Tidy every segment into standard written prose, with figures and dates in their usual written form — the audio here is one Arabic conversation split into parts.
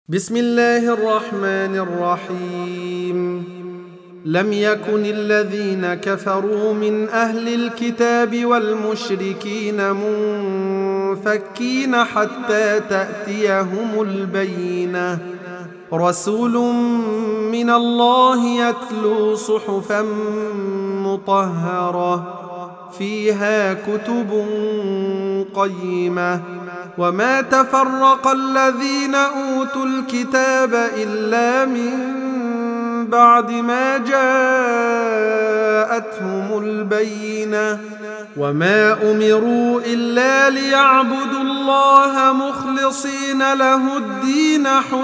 بسم الله الرحمن الرحيم. لم يكن الذين كفروا من أهل الكتاب والمشركين منفكين حتى تأتيهم البينة. رسول من الله يتلو صحفا مطهرة فيها كتب قيمة. وما تفرق الذين أوتوا الكتاب إلا من بعد ما جاءتهم البينة. وما أمروا إلا ليعبدوا الله مخلصين له الدين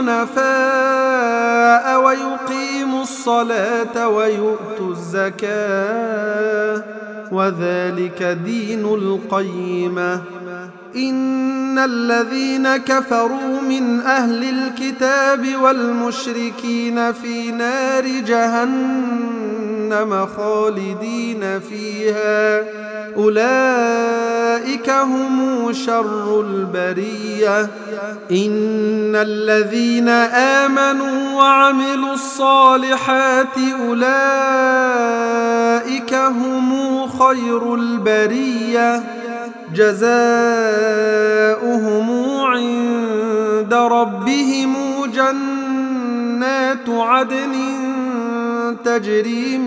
حنفاء ويقيموا الصلاة ويؤتوا الزكاة وذلك دين القيمة. إن الذين كفروا من أهل الكتاب والمشركين في نار جهنم خالدين فيها أولئك هم شر البرية. إن الذين آمنوا وعملوا الصالحات أولئك هم خير البرية جزاؤهم عند ربهم جنات عدن تجري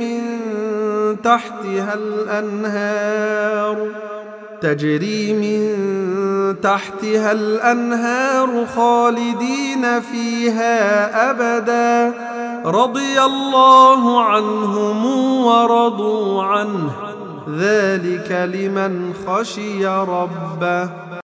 من تحتها الأنهار خالدين فيها أبدا رضي الله عنهم ورضوا عنه ذلك لمن خشي ربه.